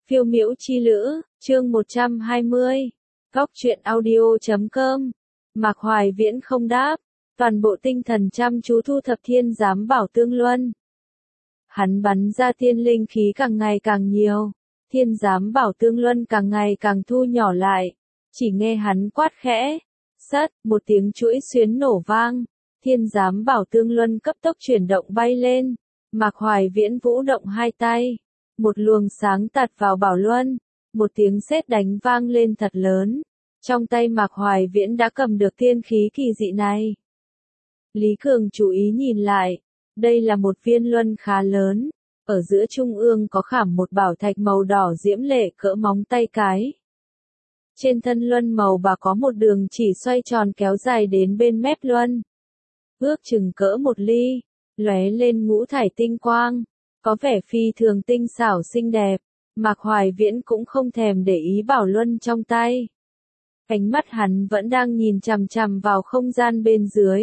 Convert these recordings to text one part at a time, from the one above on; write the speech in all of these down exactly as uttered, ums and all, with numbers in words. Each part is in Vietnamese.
Phiêu miễu chi lữ, chương một trăm hai mươi. Góc truyện audio chấm com. Mạc Hoài Viễn không đáp, toàn bộ tinh thần chăm chú thu thập thiên giám bảo tương luân. Hắn bắn ra tiên linh khí càng ngày càng nhiều, thiên giám bảo tương luân càng ngày càng thu nhỏ lại, chỉ nghe hắn quát khẽ, sắt, một tiếng chuỗi xuyến nổ vang, thiên giám bảo tương luân cấp tốc chuyển động bay lên, Mạc Hoài Viễn vũ động hai tay. Một luồng sáng tạt vào bảo luân, một tiếng sét đánh vang lên thật lớn. Trong tay Mạc Hoài Viễn đã cầm được tiên khí kỳ dị này. Lý Cường chú ý nhìn lại, đây là một viên luân khá lớn, ở giữa trung ương có khảm một bảo thạch màu đỏ diễm lệ cỡ móng tay cái. Trên thân luân màu bạc có một đường chỉ xoay tròn kéo dài đến bên mép luân. Ước chừng cỡ một ly, lóe lên ngũ thải tinh quang. Có vẻ phi thường tinh xảo xinh đẹp, Mạc Hoài Viễn cũng không thèm để ý bảo luân trong tay. Ánh mắt hắn vẫn đang nhìn chằm chằm vào không gian bên dưới.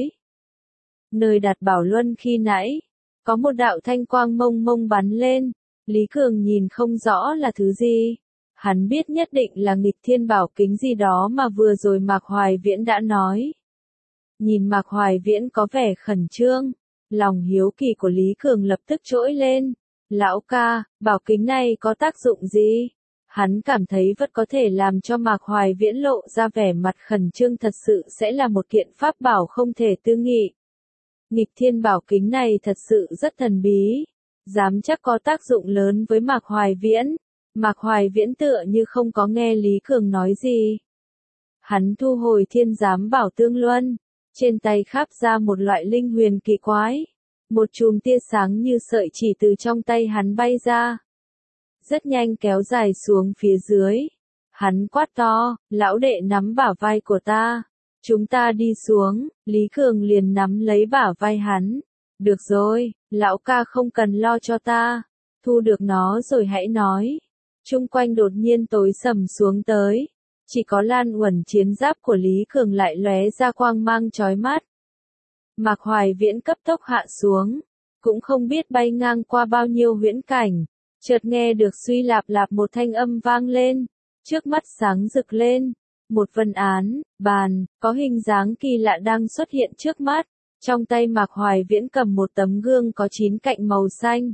Nơi đặt bảo luân khi nãy, có một đạo thanh quang mông mông bắn lên, Lý Cường nhìn không rõ là thứ gì. Hắn biết nhất định là nghịch thiên bảo kính gì đó mà vừa rồi Mạc Hoài Viễn đã nói. Nhìn Mạc Hoài Viễn có vẻ khẩn trương. Lòng hiếu kỳ của Lý Cường lập tức trỗi lên. Lão ca, bảo kính này có tác dụng gì? Hắn cảm thấy vẫn có thể làm cho Mạc Hoài Viễn lộ ra vẻ mặt khẩn trương, thật sự sẽ là một kiện pháp bảo không thể tư nghị. Nghịch thiên bảo kính này thật sự rất thần bí. Dám chắc có tác dụng lớn với Mạc Hoài Viễn. Mạc Hoài Viễn tựa như không có nghe Lý Cường nói gì. Hắn thu hồi thiên giám bảo tương luân. Trên tay khắp ra một loại linh huyền kỳ quái. Một chùm tia sáng như sợi chỉ từ trong tay hắn bay ra. Rất nhanh kéo dài xuống phía dưới. Hắn quát to, lão đệ nắm bả vai của ta. Chúng ta đi xuống, Lý Cường liền nắm lấy bả vai hắn. Được rồi, lão ca không cần lo cho ta. Thu được nó rồi hãy nói. Chung quanh đột nhiên tối sầm xuống tới. Chỉ có lan uẩn chiến giáp của Lý Cường lại lóe ra quang mang chói mắt. Mạc Hoài Viễn cấp tốc hạ xuống, cũng không biết bay ngang qua bao nhiêu huyễn cảnh, chợt nghe được suy lạp lạp một thanh âm vang lên, trước mắt sáng rực lên, một vân án, bàn, có hình dáng kỳ lạ đang xuất hiện trước mắt, trong tay Mạc Hoài Viễn cầm một tấm gương có chín cạnh màu xanh.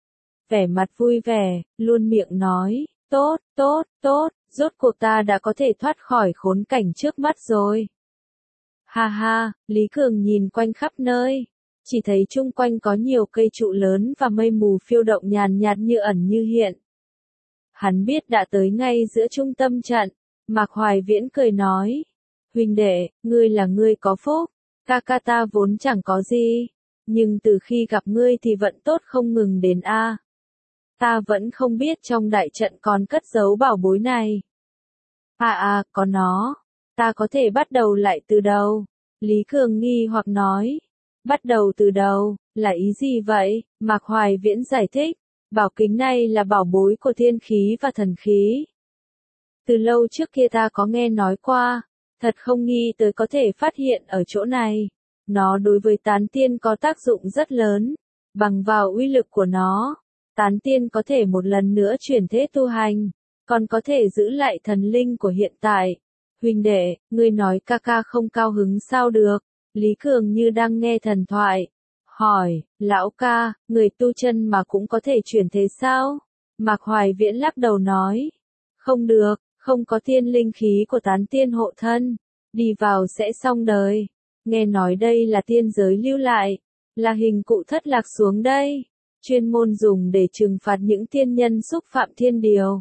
Vẻ mặt vui vẻ, luôn miệng nói, tốt, tốt, tốt. Rốt cuộc ta đã có thể thoát khỏi khốn cảnh trước mắt rồi. Ha ha, Lý Cường nhìn quanh khắp nơi, chỉ thấy chung quanh có nhiều cây trụ lớn và mây mù phiêu động nhàn nhạt như ẩn như hiện. Hắn biết đã tới ngay giữa trung tâm trận, Mạc Hoài Viễn cười nói, huynh đệ, ngươi là ngươi có phúc, ca ca ta vốn chẳng có gì, nhưng từ khi gặp ngươi thì vận tốt không ngừng đến a. Ta vẫn không biết trong đại trận còn cất giấu bảo bối này. À à, có nó. Ta có thể bắt đầu lại từ đầu. Lý Cường nghi hoặc nói. Bắt đầu từ đầu, là ý gì vậy? Mạc Hoài Viễn giải thích. Bảo kính này là bảo bối của thiên khí và thần khí. Từ lâu trước kia ta có nghe nói qua. Thật không nghi tới có thể phát hiện ở chỗ này. Nó đối với tán tiên có tác dụng rất lớn. Bằng vào uy lực của nó. Tán tiên có thể một lần nữa chuyển thế tu hành, còn có thể giữ lại thần linh của hiện tại. Huynh đệ, ngươi nói ca ca không cao hứng sao được? Lý Cường như đang nghe thần thoại. Hỏi, lão ca, người tu chân mà cũng có thể chuyển thế sao? Mạc Hoài Viễn lắc đầu nói. Không được, không có tiên linh khí của tán tiên hộ thân. Đi vào sẽ xong đời. Nghe nói đây là tiên giới lưu lại. Là hình cụ thất lạc xuống đây. Chuyên môn dùng để trừng phạt những tiên nhân xúc phạm thiên điều.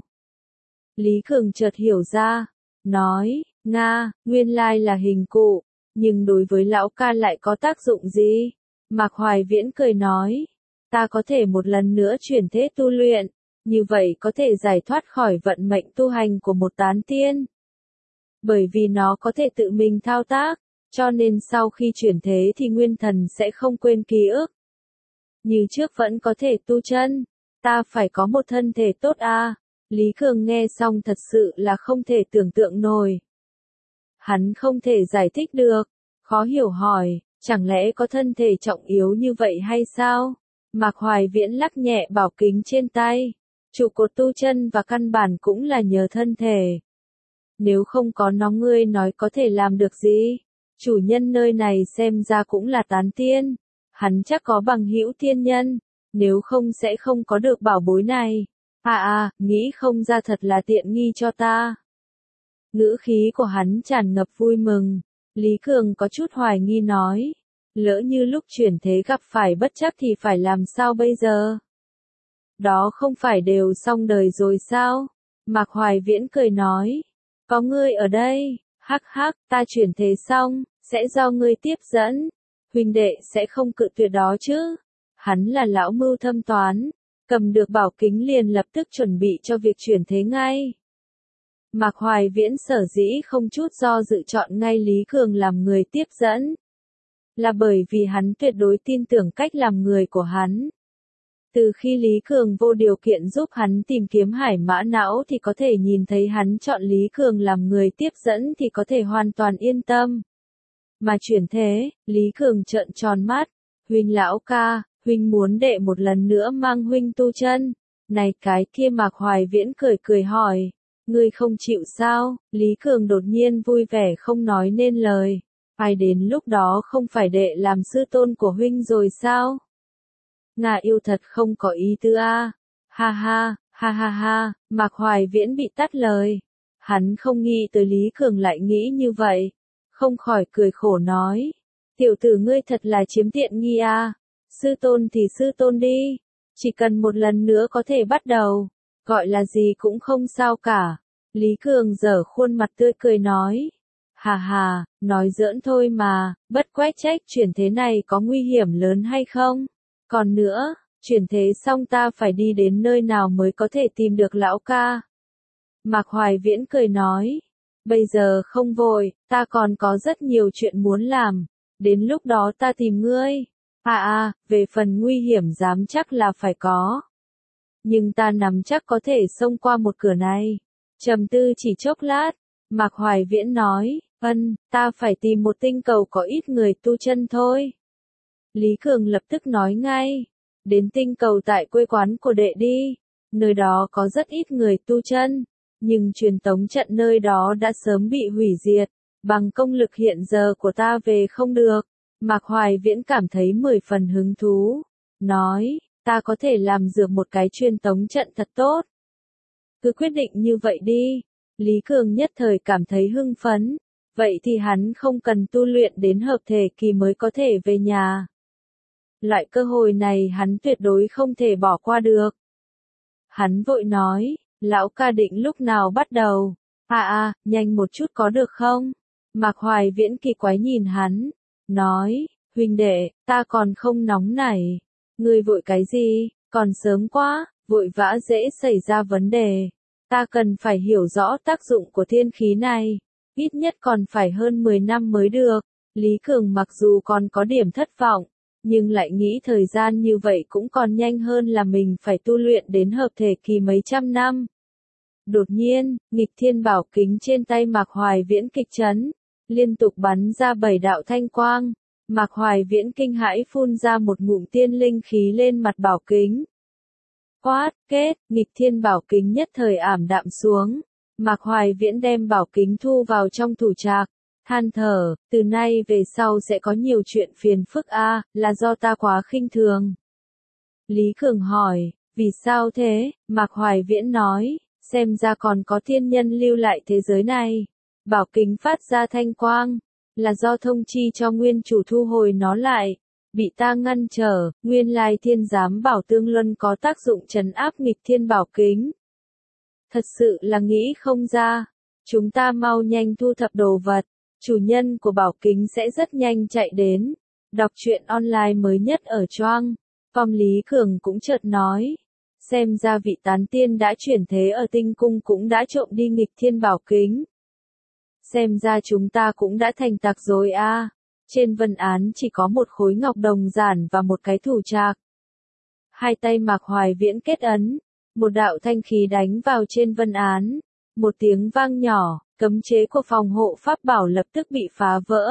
Lý Cường chợt hiểu ra, nói, Nga, nguyên lai là hình cụ, nhưng đối với lão ca lại có tác dụng gì? Mạc Hoài Viễn cười nói, ta có thể một lần nữa chuyển thế tu luyện, như vậy có thể giải thoát khỏi vận mệnh tu hành của một tán tiên. Bởi vì nó có thể tự mình thao tác, cho nên sau khi chuyển thế thì nguyên thần sẽ không quên ký ức. Như trước vẫn có thể tu chân, ta phải có một thân thể tốt a. Lý Cường nghe xong thật sự là không thể tưởng tượng nổi. Hắn không thể giải thích được, khó hiểu hỏi, chẳng lẽ có thân thể trọng yếu như vậy hay sao? Mạc Hoài Viễn lắc nhẹ bảo kính trên tay, Trụ cột tu chân và căn bản cũng là nhờ thân thể. Nếu không có nó ngươi nói có thể làm được gì? Chủ nhân nơi này xem ra cũng là tán tiên. Hắn chắc có bằng hữu tiên nhân. Nếu không sẽ không có được bảo bối này. À à, nghĩ không ra thật là tiện nghi cho ta. Ngữ khí của hắn tràn ngập vui mừng. Lý Cường có chút hoài nghi nói. Lỡ như lúc chuyển thế gặp phải bất trắc thì phải làm sao bây giờ? Đó không phải đều xong đời rồi sao? Mạc Hoài Viễn cười nói. Có ngươi ở đây, hắc hắc, ta chuyển thế xong, sẽ do ngươi tiếp dẫn. Huynh đệ sẽ không cự tuyệt đó chứ. Hắn là lão mưu thâm toán, cầm được bảo kính liền lập tức chuẩn bị cho việc chuyển thế ngay. Mạc Hoài Viễn sở dĩ không chút do dự chọn ngay Lý Cường làm người tiếp dẫn. Là bởi vì hắn tuyệt đối tin tưởng cách làm người của hắn. Từ khi Lý Cường vô điều kiện giúp hắn tìm kiếm hải mã não thì có thể nhìn thấy hắn chọn Lý Cường làm người tiếp dẫn thì có thể hoàn toàn yên tâm. Mà chuyển thế, Lý Cường trợn tròn mắt. Huynh lão ca, huynh muốn đệ một lần nữa mang huynh tu chân. Này cái kia Mạc Hoài Viễn cười cười hỏi. Ngươi không chịu sao? Lý Cường đột nhiên vui vẻ không nói nên lời. Ai đến lúc đó không phải đệ làm sư tôn của huynh rồi sao? Ngà yêu thật không có ý tư a. Ha ha, ha ha ha, Mạc Hoài Viễn bị tắt lời. Hắn không nghĩ tới Lý Cường lại nghĩ như vậy. Không khỏi cười khổ nói. Tiểu tử ngươi thật là chiếm tiện nghi a. Sư tôn thì sư tôn đi. Chỉ cần một lần nữa có thể bắt đầu. Gọi là gì cũng không sao cả. Lý Cường giở khuôn mặt tươi cười nói. Hà hà, nói giỡn thôi mà, bất quét trách chuyển thế này có nguy hiểm lớn hay không? Còn nữa, chuyển thế xong ta phải đi đến nơi nào mới có thể tìm được lão ca? Mạc Hoài Viễn cười nói. Bây giờ không vội, ta còn có rất nhiều chuyện muốn làm. Đến lúc đó ta tìm ngươi. À à, về phần nguy hiểm dám chắc là phải có. Nhưng ta nắm chắc có thể xông qua một cửa này. Trầm tư chỉ chốc lát, Mạc Hoài Viễn nói, ân, ta phải tìm một tinh cầu có ít người tu chân thôi. Lý Cường lập tức nói ngay, đến tinh cầu tại quê quán của đệ đi, nơi đó có rất ít người tu chân, nhưng truyền tống trận nơi đó đã sớm bị hủy diệt, bằng công lực hiện giờ của ta về không được. Mạc Hoài Viễn cảm thấy mười phần hứng thú, nói, ta có thể làm được một cái truyền tống trận thật tốt. Cứ quyết định như vậy đi. Lý Cường nhất thời cảm thấy hưng phấn. Vậy thì hắn không cần tu luyện đến hợp thể kỳ mới có thể về nhà. Loại cơ hội này hắn tuyệt đối không thể bỏ qua được. Hắn vội nói, lão ca định lúc nào bắt đầu? À à, nhanh một chút có được không? Mạc Hoài Viễn kỳ quái nhìn hắn, nói, huynh đệ, ta còn không nóng nảy. Ngươi vội cái gì, còn sớm quá, vội vã dễ xảy ra vấn đề. Ta cần phải hiểu rõ tác dụng của thiên khí này, ít nhất còn phải hơn mười năm mới được. Lý Cường mặc dù còn có điểm thất vọng, nhưng lại nghĩ thời gian như vậy cũng còn nhanh hơn là mình phải tu luyện đến hợp thể kỳ mấy trăm năm. Đột nhiên, nghịch thiên bảo kính trên tay Mạc Hoài Viễn kịch chấn, liên tục bắn ra bảy đạo thanh quang. Mạc Hoài Viễn kinh hãi phun ra một ngụm tiên linh khí lên mặt bảo kính. Quát, kết, nghịch thiên bảo kính nhất thời ảm đạm xuống. Mạc Hoài Viễn đem bảo kính thu vào trong thủ trạc, than thở, từ nay về sau sẽ có nhiều chuyện phiền phức a, là do ta quá khinh thường. Lý Cường hỏi, vì sao thế? Mạc Hoài Viễn nói, xem ra còn có thiên nhân lưu lại thế giới này. Bảo kính phát ra thanh quang, là do thông chi cho nguyên chủ thu hồi nó lại. Bị ta ngăn trở, nguyên lai thiên giám bảo tương luân có tác dụng trấn áp nghịch thiên bảo kính. Thật sự là nghĩ không ra. Chúng ta mau nhanh thu thập đồ vật. Chủ nhân của bảo kính sẽ rất nhanh chạy đến. Đọc truyện online mới nhất ở Choang. Phong Lý Cường cũng chợt nói. Xem ra vị tán tiên đã chuyển thế ở tinh cung cũng đã trộm đi nghịch thiên bảo kính. Xem ra chúng ta cũng đã thành tặc rồi a. À. Trên vân án chỉ có một khối ngọc đồng giản và một cái thủ trạc. Hai tay Mạc Hoài Viễn kết ấn, một đạo thanh khí đánh vào trên vân án. Một tiếng vang nhỏ, cấm chế của phòng hộ pháp bảo lập tức bị phá vỡ.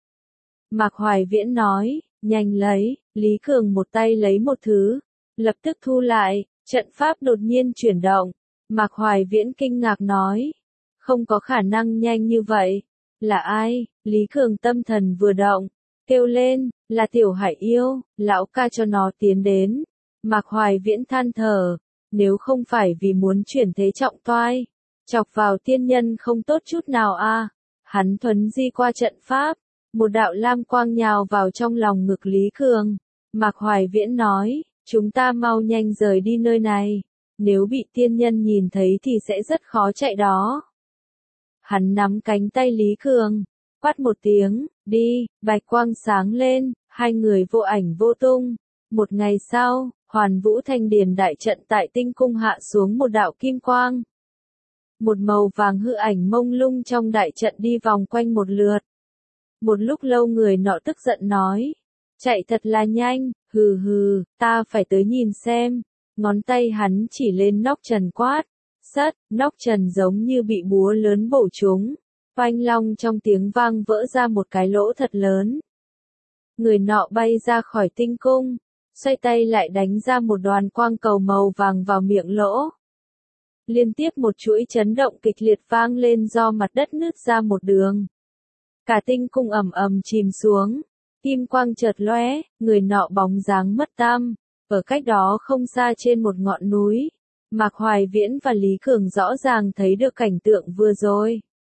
Mạc Hoài Viễn nói, nhanh lấy, Lý Cường một tay lấy một thứ, lập tức thu lại, Trận pháp đột nhiên chuyển động, Mạc Hoài Viễn kinh ngạc nói. Không có khả năng nhanh như vậy. Là ai? Lý Cường tâm thần vừa động, kêu lên, là Tiểu Hải yêu, lão ca cho nó tiến đến. Mạc Hoài Viễn than thở, nếu không phải vì muốn chuyển thế trọng toai, chọc vào tiên nhân không tốt chút nào a. À. Hắn thuấn di qua trận pháp, một đạo lam quang nhào vào trong lòng ngực Lý Cường. Mạc Hoài Viễn nói, chúng ta mau nhanh rời đi nơi này, nếu bị tiên nhân nhìn thấy thì sẽ rất khó chạy đó. Hắn nắm cánh tay Lý Cường, quát một tiếng, đi, bạch quang sáng lên, hai người vô ảnh vô tung. Một ngày sau, Hoàn Vũ Thanh Điền đại trận tại tinh cung hạ xuống một đạo kim quang. Một màu vàng hư ảnh mông lung trong đại trận đi vòng quanh một lượt. Một lúc lâu người nọ tức giận nói, chạy thật là nhanh, hừ hừ, ta phải tới nhìn xem. Ngón tay hắn chỉ lên nóc trần quát, sắt, nóc trần giống như bị búa lớn bổ trúng. Oanh long trong tiếng vang vỡ ra một cái lỗ thật lớn. Người nọ bay ra khỏi tinh cung, xoay tay lại đánh ra một đoàn quang cầu màu vàng vào miệng lỗ. Liên tiếp một chuỗi chấn động kịch liệt vang lên do mặt đất nứt ra một đường. Cả tinh cung ầm ầm chìm xuống, kim quang chợt lóe, người nọ bóng dáng mất tăm. Ở cách đó không xa trên một ngọn núi, Mạc Hoài Viễn và Lý Cường rõ ràng thấy được cảnh tượng vừa rồi.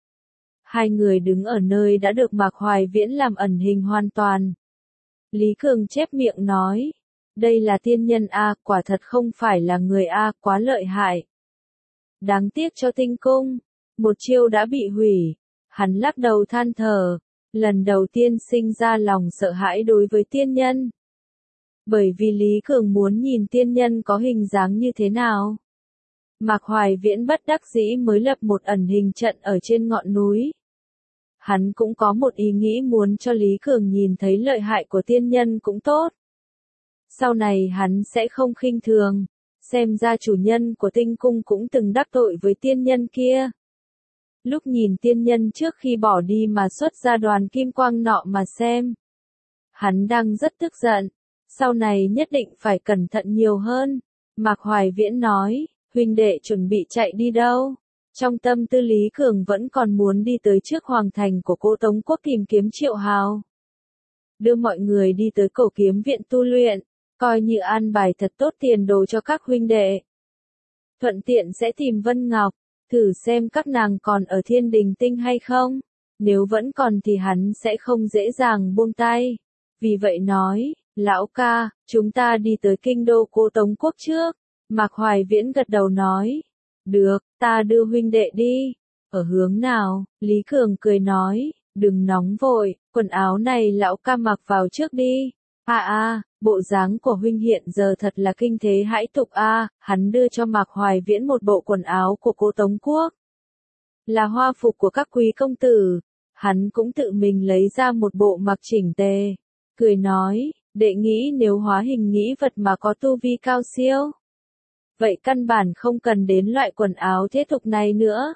Hai người đứng ở nơi đã được Mạc Hoài Viễn làm ẩn hình hoàn toàn. Lý Cường chép miệng nói, đây là tiên nhân a, quả thật không phải là người a, quá lợi hại. Đáng tiếc cho tinh cung, một chiêu đã bị hủy. Hắn lắc đầu than thở, lần đầu tiên sinh ra lòng sợ hãi đối với tiên nhân. Bởi vì Lý Cường muốn nhìn tiên nhân có hình dáng như thế nào. Mạc Hoài Viễn bất đắc dĩ mới lập một ẩn hình trận ở trên ngọn núi. Hắn cũng có một ý nghĩ muốn cho Lý Cường nhìn thấy lợi hại của tiên nhân cũng tốt. Sau này hắn sẽ không khinh thường, xem ra chủ nhân của tinh cung cũng từng đắc tội với tiên nhân kia. Lúc nhìn tiên nhân trước khi bỏ đi mà xuất ra đoàn kim quang nọ mà xem. Hắn đang rất tức giận, sau này nhất định phải cẩn thận nhiều hơn. Mạc Hoài Viễn nói, huynh đệ chuẩn bị chạy đi đâu? Trong tâm tư Lý Cường vẫn còn muốn đi tới trước hoàng thành của Cô Tống Quốc tìm kiếm Triệu Hào. Đưa mọi người đi tới Cổ Kiếm Viện tu luyện, coi như an bài thật tốt tiền đồ cho các huynh đệ. Thuận tiện sẽ tìm Vân Ngọc, thử xem các nàng còn ở Thiên Đình Tinh hay không. Nếu vẫn còn thì hắn sẽ không dễ dàng buông tay. Vì vậy nói, lão ca, chúng ta đi tới kinh đô Cô Tống Quốc trước. Mạc Hoài Viễn gật đầu nói, được, ta đưa huynh đệ đi. Ở hướng nào? Lý Cường cười nói, đừng nóng vội, quần áo này lão ca mặc vào trước đi. À à, bộ dáng của huynh hiện giờ thật là kinh thế hãi tục a. À. Hắn đưa cho Mạc Hoài Viễn một bộ quần áo của Cô Tống Quốc. Là hoa phục của các quý công tử. Hắn cũng tự mình lấy ra một bộ mặc chỉnh tề. Cười nói, đệ nghĩ nếu hóa hình nghĩ vật mà có tu vi cao siêu. Vậy căn bản không cần đến loại quần áo thế tục này nữa.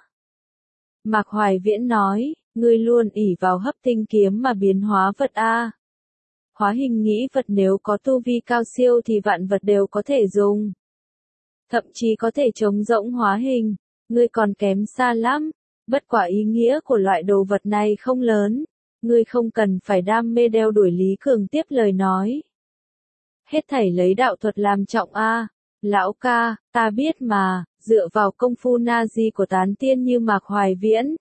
Mạc Hoài Viễn nói, ngươi luôn ỷ vào hấp tinh kiếm mà biến hóa vật a. Hóa hình nghĩ vật nếu có tu vi cao siêu thì vạn vật đều có thể dùng. Thậm chí có thể chống rỗng hóa hình, ngươi còn kém xa lắm. Bất quả ý nghĩa của loại đồ vật này không lớn, ngươi không cần phải đam mê đeo đuổi. Lý Cường tiếp lời nói. Hết thảy lấy đạo thuật làm trọng a. Lão ca, ta biết mà, dựa vào công phu na di của tán tiên như Mạc Hoài Viễn.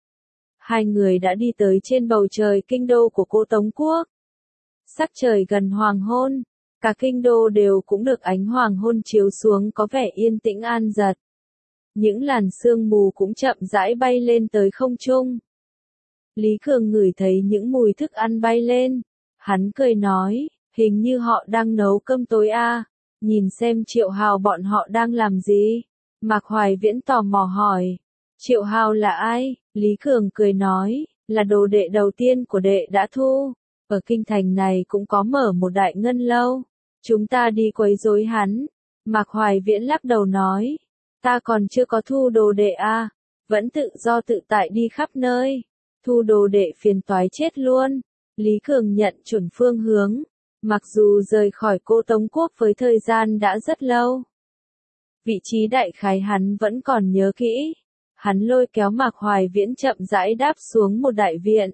Hai người đã đi tới trên bầu trời kinh đô của Cô Tống Quốc. Sắc trời gần hoàng hôn, cả kinh đô đều cũng được ánh hoàng hôn chiếu xuống có vẻ yên tĩnh an dật. Những làn sương mù cũng chậm rãi bay lên tới không trung. Lý Cường ngửi thấy những mùi thức ăn bay lên. Hắn cười nói, hình như họ đang nấu cơm tối a. À. Nhìn xem Triệu Hào bọn họ đang làm gì? Mạc Hoài Viễn tò mò hỏi. Triệu Hào là ai? Lý Cường cười nói, là đồ đệ đầu tiên của đệ đã thu. Ở kinh thành này cũng có mở một đại ngân lâu. Chúng ta đi quấy rối hắn. Mạc Hoài Viễn lắc đầu nói, ta còn chưa có thu đồ đệ a, à. Vẫn tự do tự tại đi khắp nơi. Thu đồ đệ phiền toái chết luôn. Lý Cường nhận chuẩn phương hướng. Mặc dù rời khỏi Cô Tống Quốc với thời gian đã rất lâu, vị trí đại khái hắn vẫn còn nhớ kỹ. Hắn lôi kéo Mạc Hoài Viễn chậm rãi đáp xuống một đại viện.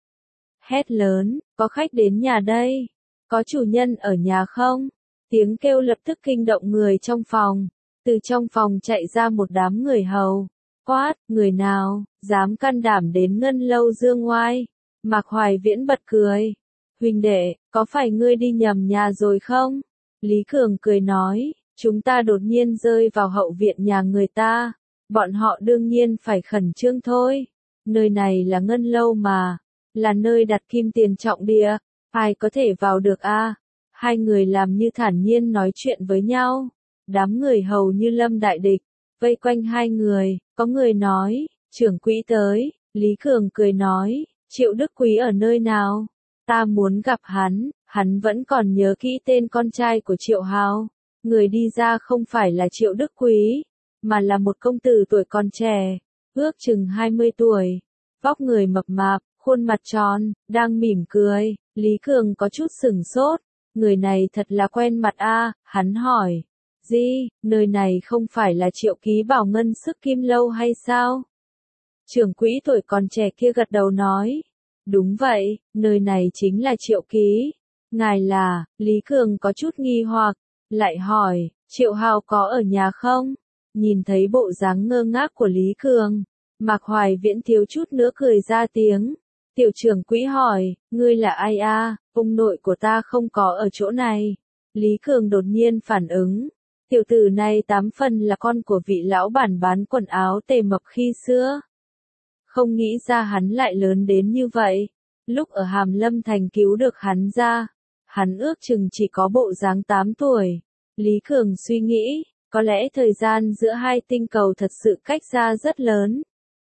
Hét lớn, có khách đến nhà đây, có chủ nhân ở nhà không? Tiếng kêu lập tức kinh động người trong phòng, từ trong phòng chạy ra một đám người hầu. Quát, người nào, dám can đảm đến Ngân Lâu dương oai? Mạc Hoài Viễn bật cười. Huynh đệ, có phải ngươi đi nhầm nhà rồi không? Lý Cường cười nói, chúng ta đột nhiên rơi vào hậu viện nhà người ta. Bọn họ đương nhiên phải khẩn trương thôi. Nơi này là Ngân Lâu mà, là nơi đặt kim tiền trọng địa, ai có thể vào được a? Hai người làm như thản nhiên nói chuyện với nhau. Đám người hầu như lâm đại địch, vây quanh hai người, có người nói, trưởng quỹ tới, Lý Cường cười nói, Triệu Đức Quý ở nơi nào? Ta muốn gặp hắn, hắn vẫn còn nhớ kỹ tên con trai của Triệu Hào. Người đi ra không phải là Triệu Đức Quý, mà là một công tử tuổi còn trẻ, ước chừng hai mươi tuổi, vóc người mập mạp, khuôn mặt tròn, đang mỉm cười. Lý Cường có chút sửng sốt, người này thật là quen mặt a. Hắn hỏi, gì, nơi này không phải là Triệu Ký Bảo ngân sức kim lâu hay sao? Trưởng quỹ tuổi còn trẻ kia gật đầu nói, đúng vậy, nơi này chính là Triệu Ký. Ngài là, Lý Cường có chút nghi hoặc, lại hỏi, Triệu Hào có ở nhà không? Nhìn thấy bộ dáng ngơ ngác của Lý Cường, Mạc Hoài Viễn thiếu chút nữa cười ra tiếng. Tiểu trưởng quỹ hỏi, ngươi là ai a? Ông nội của ta không có ở chỗ này. Lý Cường đột nhiên phản ứng. Tiểu tử này tám phần là con của vị lão bản bán quần áo Tề Mập khi xưa. Không nghĩ ra hắn lại lớn đến như vậy. Lúc ở Hàm Lâm Thành cứu được hắn ra, hắn ước chừng chỉ có bộ dáng tám tuổi. Lý Cường suy nghĩ, có lẽ thời gian giữa hai tinh cầu thật sự cách ra rất lớn.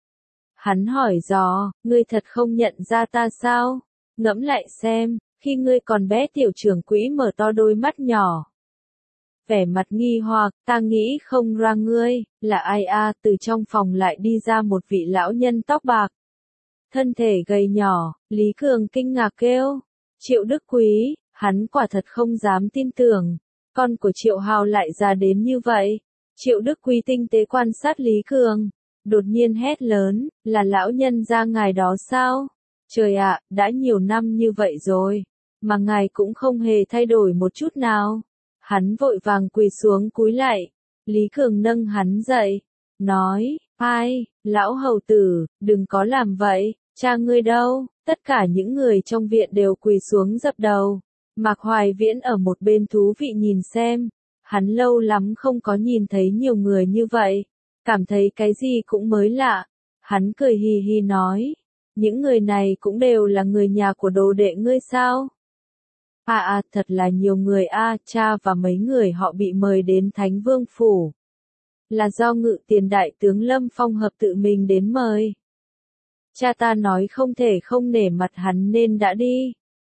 Hắn hỏi dò, ngươi thật không nhận ra ta sao? Ngẫm lại xem, khi ngươi còn bé tiểu trưởng quỹ mở to đôi mắt nhỏ. Vẻ mặt nghi hoặc, ta nghĩ không ra ngươi, là ai a? Từ trong phòng lại đi ra một vị lão nhân tóc bạc. Thân thể gầy nhỏ, Lý Cường kinh ngạc kêu. Triệu Đức Quý, hắn quả thật không dám tin tưởng. Con của Triệu Hào lại già đến như vậy. Triệu Đức Quý tinh tế quan sát Lý Cường. Đột nhiên hét lớn, là lão nhân gia ngài đó sao? Trời ạ, đã nhiều năm như vậy rồi, mà ngài cũng không hề thay đổi một chút nào. Hắn vội vàng quỳ xuống cúi lại. Lý Cường nâng hắn dậy, nói, ai, lão hầu tử, đừng có làm vậy, cha ngươi đâu? Tất cả những người trong viện đều quỳ xuống dập đầu. Mạc Hoài Viễn ở một bên thú vị nhìn xem, hắn lâu lắm không có nhìn thấy nhiều người như vậy. Cảm thấy cái gì cũng mới lạ. Hắn cười hì hì nói, những người này cũng đều là người nhà của đồ đệ ngươi sao? À à, thật là nhiều người a, cha và mấy người họ bị mời đến Thánh Vương Phủ. Là do Ngự Tiền Đại tướng Lâm Phong Hợp tự mình đến mời. Cha ta nói không thể không nể mặt hắn nên đã đi.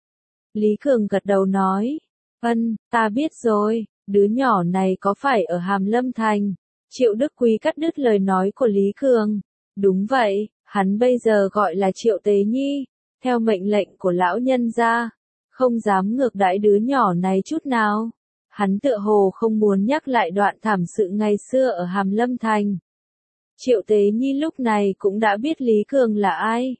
Lý Cường gật đầu nói, ân, ta biết rồi, đứa nhỏ này có phải ở Hàm Lâm Thành? Triệu Đức Quý cắt đứt lời nói của Lý Cường. Đúng vậy, hắn bây giờ gọi là Triệu Tế Nhi, theo mệnh lệnh của lão nhân gia, không dám ngược đãi đứa nhỏ này chút nào. Hắn tựa hồ không muốn nhắc lại đoạn thảm sự ngày xưa ở Hàm Lâm Thành. Triệu Tế Nhi lúc này cũng đã biết Lý Cường là ai.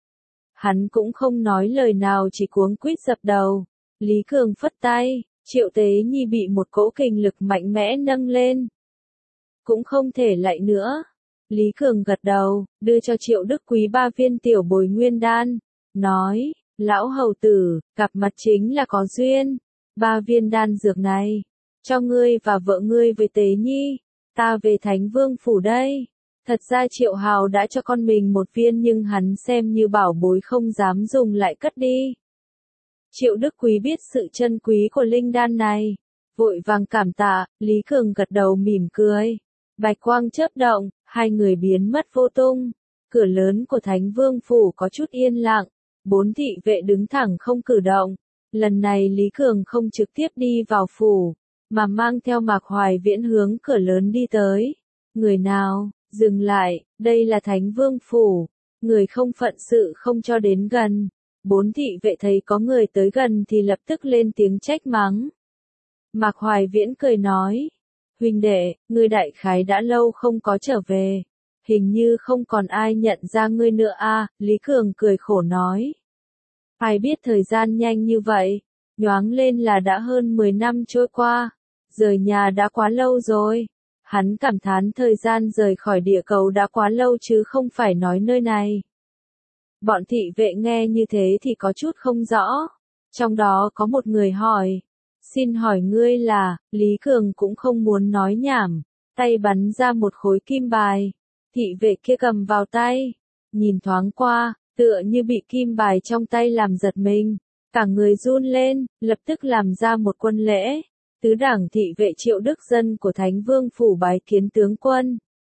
Hắn cũng không nói lời nào, chỉ cuống quýt dập đầu. Lý Cường phất tay, Triệu Tế Nhi bị một cỗ kình lực mạnh mẽ nâng lên. Cũng không thể lại nữa. Lý Cường gật đầu, đưa cho Triệu Đức Quý ba viên tiểu bồi nguyên đan. Nói, lão hầu tử, gặp mặt chính là có duyên. Ba viên đan dược này, cho ngươi và vợ ngươi về Tế Nhi. Ta về Thánh Vương Phủ đây. Thật ra Triệu Hào đã cho con mình một viên nhưng hắn xem như bảo bối không dám dùng lại cất đi. Triệu Đức Quý biết sự chân quý của linh đan này. Vội vàng cảm tạ, Lý Cường gật đầu mỉm cười. Bạch quang chớp động, hai người biến mất vô tung. Cửa lớn của Thánh Vương Phủ có chút yên lặng. Bốn thị vệ đứng thẳng không cử động. Lần này Lý Cường không trực tiếp đi vào phủ, mà mang theo Mạc Hoài Viễn hướng cửa lớn đi tới. Người nào, dừng lại, đây là Thánh Vương Phủ. Người không phận sự không cho đến gần. Bốn thị vệ thấy có người tới gần thì lập tức lên tiếng trách mắng. Mạc Hoài Viễn cười nói, Huynh đệ, ngươi đại khái đã lâu không có trở về. Hình như không còn ai nhận ra ngươi nữa a. Lý Cường cười khổ nói. Ai biết thời gian nhanh như vậy, nhoáng lên là đã hơn mười năm trôi qua, rời nhà đã quá lâu rồi. Hắn cảm thán thời gian rời khỏi địa cầu đã quá lâu chứ không phải nói nơi này. Bọn thị vệ nghe như thế thì có chút không rõ. Trong đó có một người hỏi. Xin hỏi ngươi là, Lý Cường cũng không muốn nói nhảm, tay bắn ra một khối kim bài. Thị vệ kia cầm vào tay, nhìn thoáng qua, tựa như bị kim bài trong tay làm giật mình. Cả người run lên, lập tức làm ra một quân lễ. Tứ đảng thị vệ Triệu Đức Dân của Thánh Vương Phủ bái kiến tướng quân.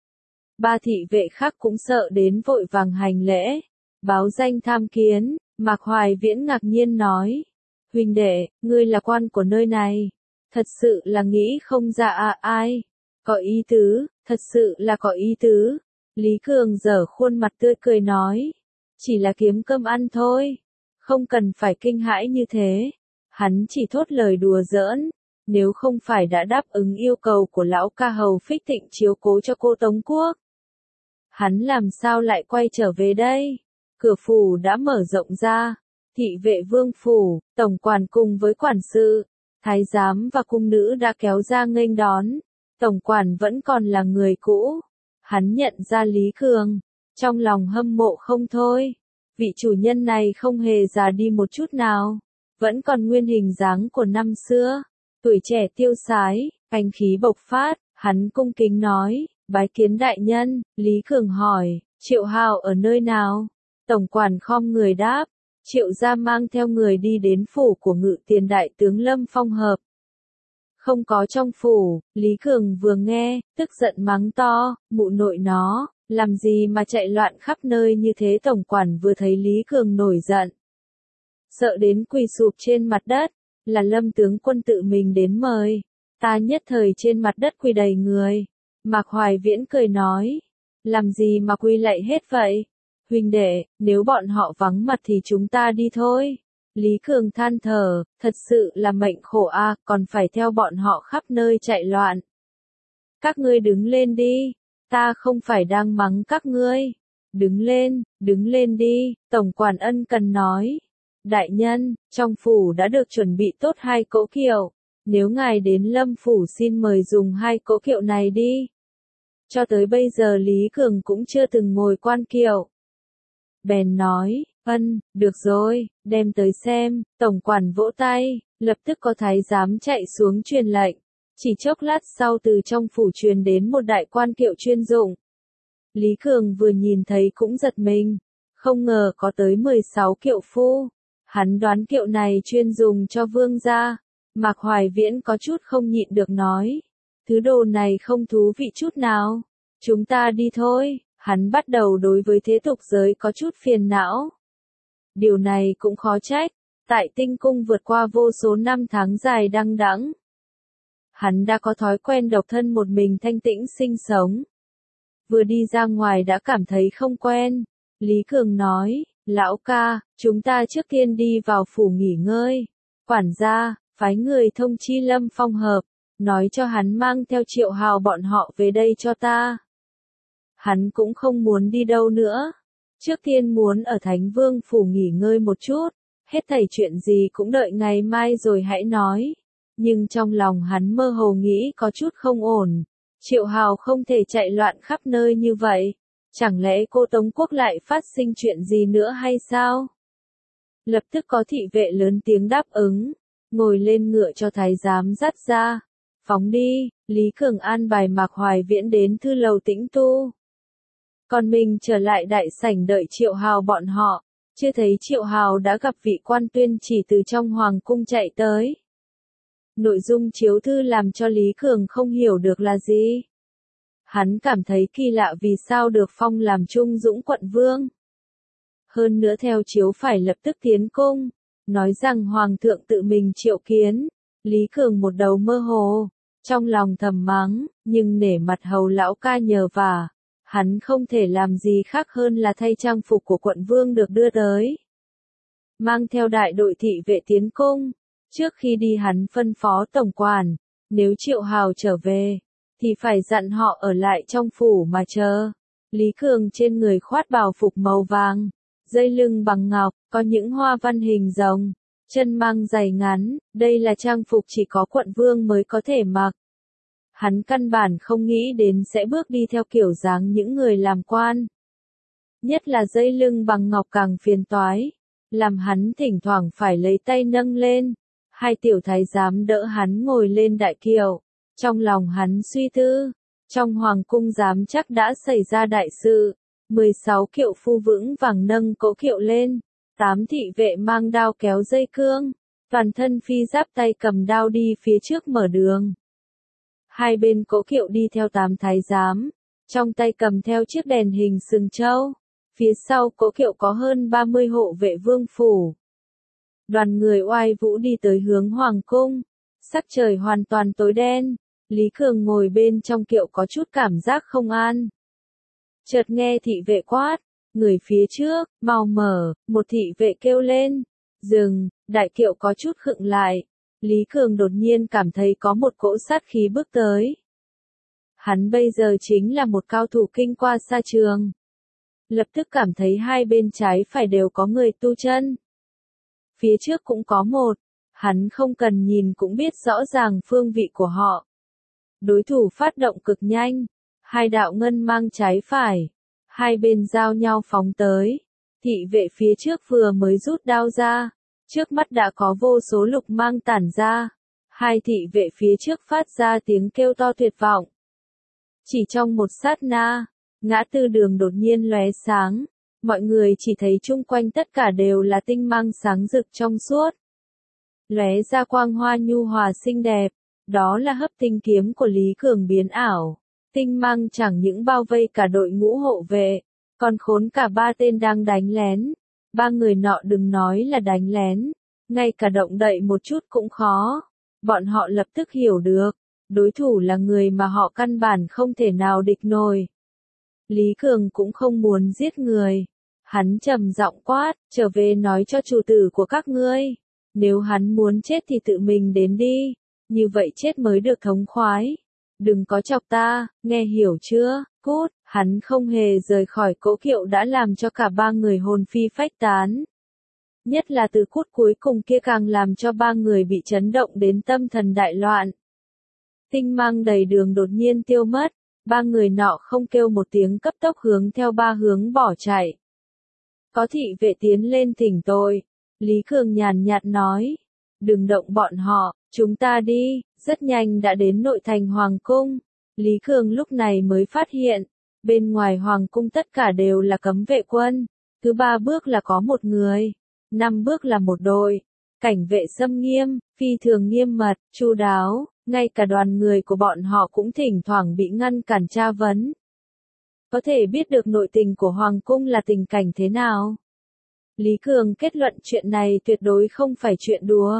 Ba thị vệ khác cũng sợ đến vội vàng hành lễ. Báo danh tham kiến, Mạc Hoài Viễn ngạc nhiên nói. Huynh đệ, ngươi là quan của nơi này. Thật sự là nghĩ không ra à ai. Có ý tứ, thật sự là có ý tứ. Lý Cường giở khuôn mặt tươi cười nói. Chỉ là kiếm cơm ăn thôi. Không cần phải kinh hãi như thế. Hắn chỉ thốt lời đùa giỡn. Nếu không phải đã đáp ứng yêu cầu của lão ca hầu Phích Thịnh chiếu cố cho cô Tống Quốc. Hắn làm sao lại quay trở về đây? Cửa phủ đã mở rộng ra. Thị vệ vương phủ, tổng quản cùng với quản sự, thái giám và cung nữ đã kéo ra nghênh đón. Tổng quản vẫn còn là người cũ. Hắn nhận ra Lý Cường. Trong lòng hâm mộ không thôi. Vị chủ nhân này không hề già đi một chút nào. Vẫn còn nguyên hình dáng của năm xưa. Tuổi trẻ tiêu sái, anh khí bộc phát. Hắn cung kính nói, bái kiến đại nhân. Lý Cường hỏi, Triệu Hào ở nơi nào? Tổng quản khom người đáp. Triệu gia mang theo người đi đến phủ của ngự tiền đại tướng Lâm Phong Hợp. Không có trong phủ, Lý Cường vừa nghe, tức giận mắng to, mụ nội nó, làm gì mà chạy loạn khắp nơi như thế. Tổng quản vừa thấy Lý Cường nổi giận. Sợ đến quỳ sụp trên mặt đất, là Lâm tướng quân tự mình đến mời. Ta nhất thời trên mặt đất quỳ đầy người. Mạc Hoài Viễn cười nói, làm gì mà quỳ lạy hết vậy? Huynh đệ, nếu bọn họ vắng mặt thì chúng ta đi thôi. Lý Cường than thở, thật sự là mệnh khổ a, còn phải theo bọn họ khắp nơi chạy loạn. Các ngươi đứng lên đi, ta không phải đang mắng các ngươi. Đứng lên, đứng lên đi, tổng quản ân cần nói. Đại nhân, trong phủ đã được chuẩn bị tốt hai cỗ kiệu. Nếu ngài đến Lâm phủ xin mời dùng hai cỗ kiệu này đi. Cho tới bây giờ Lý Cường cũng chưa từng ngồi quan kiệu. Bèn nói, ân, được rồi, đem tới xem. Tổng quản vỗ tay, lập tức có thái giám chạy xuống truyền lệnh. Chỉ chốc lát sau từ trong phủ truyền đến một đại quan kiệu chuyên dụng. Lý Cường vừa nhìn thấy cũng giật mình, không ngờ có tới mười sáu kiệu phu. Hắn đoán kiệu này chuyên dùng cho vương gia. Mạc Hoài Viễn có chút không nhịn được nói, thứ đồ này không thú vị chút nào. Chúng ta đi thôi. Hắn bắt đầu đối với thế tục giới có chút phiền não. Điều này cũng khó trách, tại tinh cung vượt qua vô số năm tháng dài đăng đẵng. Hắn đã có thói quen độc thân một mình thanh tĩnh sinh sống. Vừa đi ra ngoài đã cảm thấy không quen. Lý Cường nói, lão ca, chúng ta trước tiên đi vào phủ nghỉ ngơi. Quản gia, phái người thông chi Lâm Phong Hợp, nói cho hắn mang theo Triệu Hào bọn họ về đây cho ta. Hắn cũng không muốn đi đâu nữa. Trước tiên muốn ở Thánh Vương phủ nghỉ ngơi một chút. Hết thảy chuyện gì cũng đợi ngày mai rồi hãy nói. Nhưng trong lòng hắn mơ hồ nghĩ có chút không ổn. Triệu Hào không thể chạy loạn khắp nơi như vậy. Chẳng lẽ cô Tống Quốc lại phát sinh chuyện gì nữa hay sao? Lập tức có thị vệ lớn tiếng đáp ứng. Ngồi lên ngựa cho thái giám dắt ra. Phóng đi, Lý Cường an bài Mạc Hoài Viễn đến thư lầu tĩnh tu. Còn mình trở lại đại sảnh đợi Triệu Hào bọn họ. Chưa thấy Triệu Hào đã gặp vị quan tuyên chỉ từ trong hoàng cung chạy tới. Nội dung chiếu thư làm cho Lý Cường không hiểu được là gì. Hắn cảm thấy kỳ lạ vì sao được phong làm Trung Dũng quận vương. Hơn nữa theo chiếu phải lập tức tiến cung. Nói rằng hoàng thượng tự mình triệu kiến. Lý Cường một đầu mơ hồ. Trong lòng thầm mắng, nhưng nể mặt hầu lão ca nhờ vả. Hắn không thể làm gì khác hơn là thay trang phục của quận vương được đưa tới. Mang theo đại đội thị vệ tiến cung. Trước khi đi hắn phân phó tổng quản, nếu Triệu Hào trở về, thì phải dặn họ ở lại trong phủ mà chờ. Lý Cường trên người khoác bào phục màu vàng, dây lưng bằng ngọc, có những hoa văn hình rồng, chân mang giày ngắn, đây là trang phục chỉ có quận vương mới có thể mặc. Hắn căn bản không nghĩ đến sẽ bước đi theo kiểu dáng những người làm quan. Nhất là dây lưng bằng ngọc càng phiền toái, làm hắn thỉnh thoảng phải lấy tay nâng lên. Hai tiểu thái giám đỡ hắn ngồi lên đại kiệu, trong lòng hắn suy tư, trong hoàng cung giám chắc đã xảy ra đại sự. mười sáu kiệu phu vững vàng nâng cỗ kiệu lên, tám thị vệ mang đao kéo dây cương, toàn thân phi giáp tay cầm đao đi phía trước mở đường. Hai bên cỗ kiệu đi theo tám thái giám, trong tay cầm theo chiếc đèn hình sừng trâu, phía sau cỗ kiệu có hơn ba mươi hộ vệ vương phủ. Đoàn người oai vũ đi tới hướng hoàng cung, sắc trời hoàn toàn tối đen, Lý Cường ngồi bên trong kiệu có chút cảm giác không an. Chợt nghe thị vệ quát, người phía trước, mau mở, một thị vệ kêu lên, dừng, đại kiệu có chút khựng lại. Lý Cường đột nhiên cảm thấy có một cỗ sát khí bước tới. Hắn bây giờ chính là một cao thủ kinh qua xa trường. Lập tức cảm thấy hai bên trái phải đều có người tu chân. Phía trước cũng có một, hắn không cần nhìn cũng biết rõ ràng phương vị của họ. Đối thủ phát động cực nhanh, hai đạo ngân mang trái phải, hai bên giao nhau phóng tới. Thị vệ phía trước vừa mới rút đao ra, trước mắt đã có vô số lục mang tản ra. Hai thị vệ phía trước phát ra tiếng kêu to tuyệt vọng. Chỉ trong một sát na, ngã tư đường đột nhiên lóe sáng, mọi người chỉ thấy chung quanh tất cả đều là tinh mang sáng rực trong suốt. Lóe ra quang hoa nhu hòa xinh đẹp, đó là hấp tinh kiếm của Lý Cường biến ảo. Tinh mang chẳng những bao vây cả đội ngũ hộ vệ, còn khốn cả ba tên đang đánh lén. Ba người nọ đừng nói là đánh lén, ngay cả động đậy một chút cũng khó. Bọn họ lập tức hiểu được, đối thủ là người mà họ căn bản không thể nào địch nổi. Lý Cường cũng không muốn giết người. Hắn trầm giọng quát, trở về nói cho chủ tử của các ngươi. Nếu hắn muốn chết thì tự mình đến đi, như vậy chết mới được thống khoái. Đừng có chọc ta, nghe hiểu chưa, cút. Hắn không hề rời khỏi cỗ kiệu đã làm cho cả ba người hồn phi phách tán. Nhất là từ cút cuối cùng kia càng làm cho ba người bị chấn động đến tâm thần đại loạn. Tinh mang đầy đường đột nhiên tiêu mất, ba người nọ không kêu một tiếng cấp tốc hướng theo ba hướng bỏ chạy. Có thị vệ tiến lên thỉnh tội, Lý Cường nhàn nhạt nói, đừng động bọn họ, chúng ta đi, rất nhanh đã đến nội thành hoàng cung. Lý Cường lúc này mới phát hiện, bên ngoài hoàng cung tất cả đều là cấm vệ quân, cứ ba bước là có một người, năm bước là một đội, cảnh vệ xâm nghiêm, phi thường nghiêm mật, chu đáo, ngay cả đoàn người của bọn họ cũng thỉnh thoảng bị ngăn cản tra vấn. Có thể biết được nội tình của hoàng cung là tình cảnh thế nào. Lý Cường kết luận chuyện này tuyệt đối không phải chuyện đùa.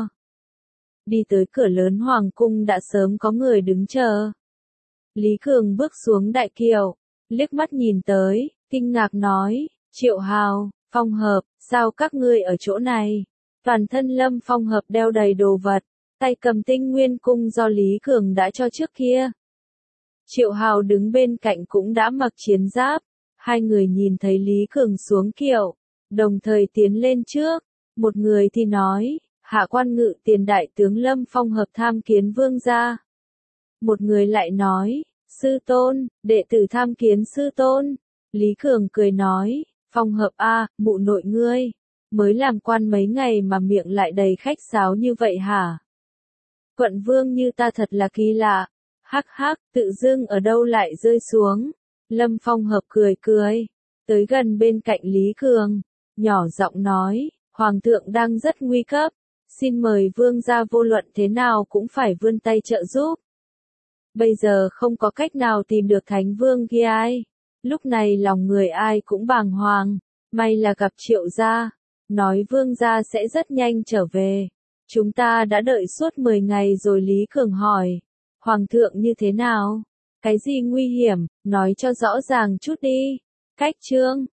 Đi tới cửa lớn hoàng cung đã sớm có người đứng chờ. Lý Cường bước xuống đại kiệu, liếc mắt nhìn tới, kinh ngạc nói, Triệu Hào, Phong Hợp, sao các ngươi ở chỗ này? Toàn thân Lâm Phong Hợp đeo đầy đồ vật, tay cầm tinh nguyên cung do Lý Cường đã cho trước kia. Triệu Hào đứng bên cạnh cũng đã mặc chiến giáp, hai người nhìn thấy Lý Cường xuống kiệu, đồng thời tiến lên trước, một người thì nói, hạ quan ngự tiền đại tướng Lâm Phong Hợp tham kiến vương gia. Một người lại nói, sư tôn, đệ tử tham kiến sư tôn. Lý Cường cười nói, Phong Hợp a, mụ nội ngươi, mới làm quan mấy ngày mà miệng lại đầy khách sáo như vậy hả? Quận vương như ta thật là kỳ lạ. Hắc hắc, tự dưng ở đâu lại rơi xuống. Lâm Phong Hợp cười cười, tới gần bên cạnh Lý Cường, nhỏ giọng nói, Hoàng thượng đang rất nguy cấp, xin mời vương gia vô luận thế nào cũng phải vươn tay trợ giúp. Bây giờ không có cách nào tìm được thánh vương kia ai. Lúc này lòng người ai cũng bàng hoàng, may là gặp Triệu gia, nói vương gia sẽ rất nhanh trở về. Chúng ta đã đợi suốt mười ngày rồi. Lý Cường hỏi, Hoàng thượng như thế nào? Cái gì nguy hiểm, nói cho rõ ràng chút đi. Cách chương